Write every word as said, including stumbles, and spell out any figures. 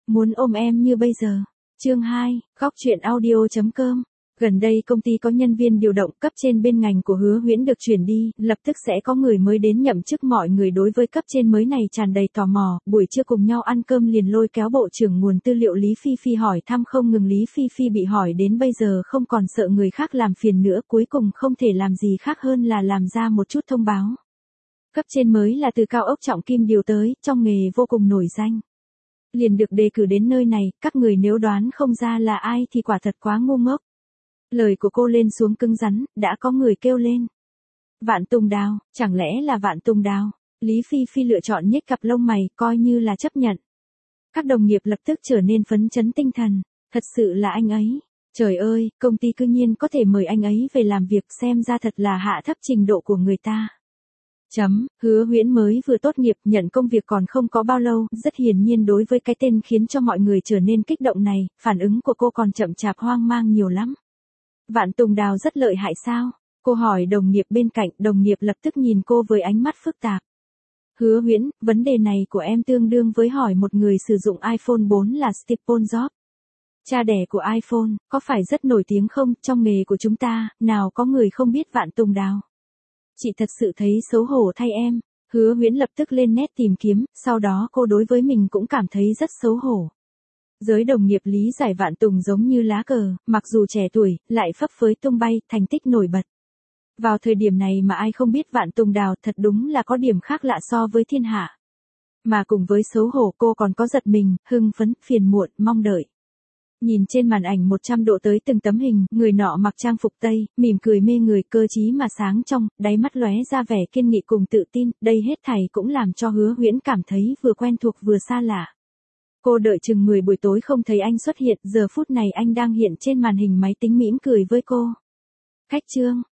Muốn ôm em như bây giờ. Chương hai, góc truyện audio chấm com. Gần đây công ty có nhân viên điều động, cấp trên bên ngành của Hứa Huyễn được chuyển đi, lập tức sẽ có người mới đến nhậm chức. Mọi người đối với cấp trên mới này tràn đầy tò mò, buổi trưa cùng nhau ăn cơm liền lôi kéo bộ trưởng nguồn tư liệu Lý Phi Phi hỏi thăm không ngừng. Lý Phi Phi bị hỏi đến bây giờ không còn sợ người khác làm phiền nữa, cuối cùng không thể làm gì khác hơn là làm ra một chút thông báo. Cấp trên mới là từ Cao Ốc Trọng Kim điều tới, trong nghề vô cùng nổi danh. Liền được đề cử đến nơi này, các người nếu đoán không ra là ai thì quả thật quá ngu ngốc. Lời của cô lên xuống cứng rắn, đã có người kêu lên. Vạn Tùng Đào, chẳng lẽ là Vạn Tùng Đào? Lý Phi Phi lựa chọn nhếch cặp lông mày, coi như là chấp nhận. Các đồng nghiệp lập tức trở nên phấn chấn tinh thần, thật sự là anh ấy. Trời ơi, công ty cư nhiên có thể mời anh ấy về làm việc, xem ra thật là hạ thấp trình độ của người ta. Chấm, Hứa Huyễn mới vừa tốt nghiệp, nhận công việc còn không có bao lâu, rất hiển nhiên đối với cái tên khiến cho mọi người trở nên kích động này, phản ứng của cô còn chậm chạp hoang mang nhiều lắm. Vạn Tùng Đào rất lợi hại sao? Cô hỏi đồng nghiệp bên cạnh, đồng nghiệp lập tức nhìn cô với ánh mắt phức tạp. Hứa Huyễn, vấn đề này của em tương đương với hỏi một người sử dụng iPhone bốn là Steve Jobs. Cha đẻ của iPhone, có phải rất nổi tiếng không? Trong nghề của chúng ta, nào có người không biết Vạn Tùng Đào? Chị thật sự thấy xấu hổ thay em. Hứa Huyễn lập tức lên nét tìm kiếm, sau đó cô đối với mình cũng cảm thấy rất xấu hổ. Giới đồng nghiệp lý giải Vạn Tùng giống như lá cờ, mặc dù trẻ tuổi, lại phấp phới tung bay, thành tích nổi bật. Vào thời điểm này mà ai không biết Vạn Tùng Đào, thật đúng là có điểm khác lạ so với thiên hạ. Mà cùng với xấu hổ cô còn có giật mình, hưng phấn, phiền muộn, mong đợi. Nhìn trên màn ảnh một trăm độ tới từng tấm hình, người nọ mặc trang phục Tây, mỉm cười mê người, cơ trí mà sáng trong, đáy mắt lóe ra vẻ kiên nghị cùng tự tin, đây hết thảy cũng làm cho Hứa Huyễn cảm thấy vừa quen thuộc vừa xa lạ. Cô đợi chừng mười buổi tối không thấy anh xuất hiện, giờ phút này anh đang hiện trên màn hình máy tính mỉm cười với cô. Khách trương,